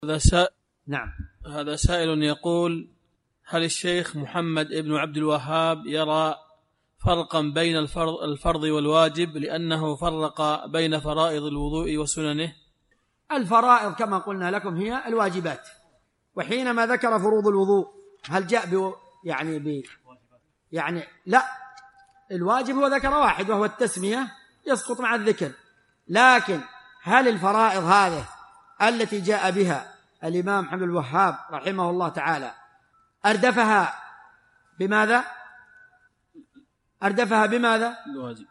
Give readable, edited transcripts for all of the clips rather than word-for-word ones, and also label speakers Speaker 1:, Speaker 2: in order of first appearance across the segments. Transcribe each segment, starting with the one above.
Speaker 1: نعم.
Speaker 2: هذا سائل يقول: هل الشيخ محمد ابن عبد الوهاب يرى فرقا بين الفرض والواجب، لأنه فرق بين فرائض الوضوء وسننه؟
Speaker 1: الفرائض كما قلنا لكم هي الواجبات، وحينما ذكر فروض الوضوء هل جاء يعني لا، الواجب هو ذكر واحد وهو التسمية، يسقط مع الذكر. لكن هل الفرائض هذه التي جاء بها الإمام محمد الوهاب رحمه الله تعالى أردفها بماذا؟ أردفها بماذا؟
Speaker 2: الواجب.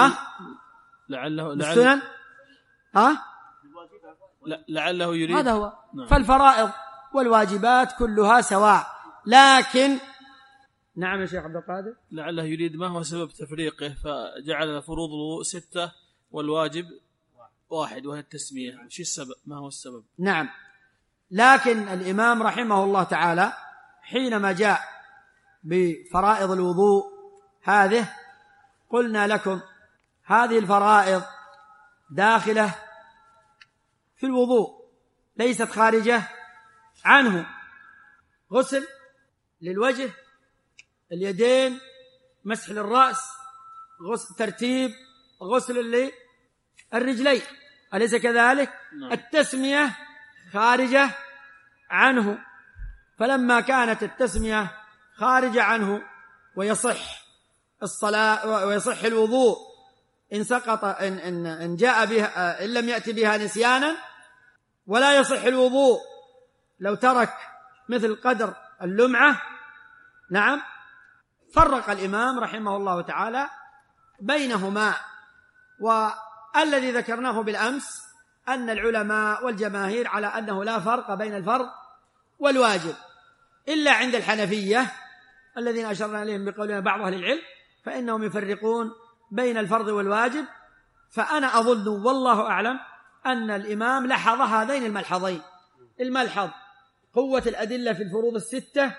Speaker 2: لعله يريد
Speaker 1: هذا هو. فالفرائض والواجبات كلها سواء، لكن نعم يا شيخ عبد القادر،
Speaker 2: لعله يريد ما هو سبب تفريقه فجعل فروض الوضوء 6 والواجب 1 وهي التسمية. شو السبب؟ ما هو السبب؟
Speaker 1: نعم، لكن الإمام رحمه الله تعالى حينما جاء بفرائض الوضوء هذه قلنا لكم هذه الفرائض داخلة في الوضوء ليست خارجة عنه. غسل للوجه، اليدين، مسح للرأس، غسل ترتيب غسل للرجلين، أليس كذلك؟ التسمية خارجة عنه، فلما كانت التسمية خارجة عنه ويصح الصلاة ويصح الوضوء إن سقط إن جاء بها إن لم يأتي بها نسيانا، ولا يصح الوضوء لو ترك مثل قدر اللمعة. نعم، فرق الإمام رحمه الله تعالى بينهما. والذي ذكرناه بالأمس أن العلماء والجماهير على أنه لا فرق بين الفرض والواجب، إلا عند الحنفية الذين أشرنا إليهم بقولنا بعض أهل العلم، فإنهم يفرقون بين الفرض والواجب. فأنا أظن والله أعلم أن الإمام لحظ هذين الملحظين: الملحظ قوة الأدلة في الفروض 6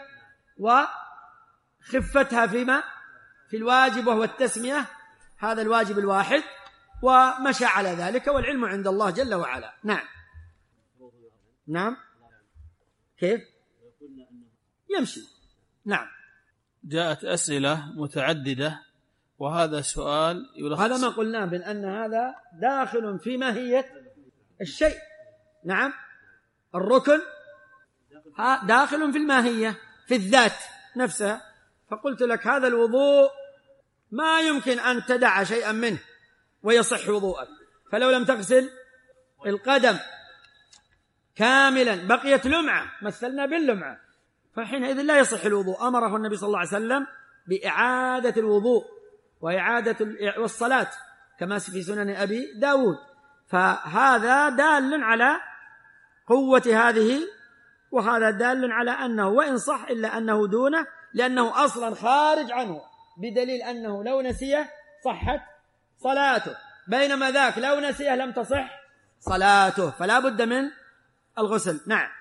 Speaker 1: وخفتها في الواجب وهو التسمية، هذا الواجب الواحد، ومشى على ذلك، والعلم عند الله جل وعلا. نعم كيف يمشي؟ نعم.
Speaker 2: جاءت أسئلة متعددة، وهذا سؤال يلخص
Speaker 1: هذا ما قلنا بأن هذا داخل في ماهية الشيء. نعم، الركن داخل في الماهية في الذات نفسها. فقلت لك هذا الوضوء ما يمكن أن تدع شيئا منه ويصح وضوءك، فلو لم تغسل القدم كاملا بقيت لمعة، مثلنا باللمعة، فحينئذ لا يصح الوضوء. أمره النبي صلى الله عليه وسلم بإعادة الوضوء وإعادة والصلاة كما في سنن أبي داود. فهذا دال على قوة هذه، وهذا دال على أنه وإن صح إلا أنه دونه، لأنه أصلا خارج عنه، بدليل أنه لو نسيه صحت صلاته، بينما ذاك لو نسيه لم تصح صلاته، فلا بد من الغسل. نعم.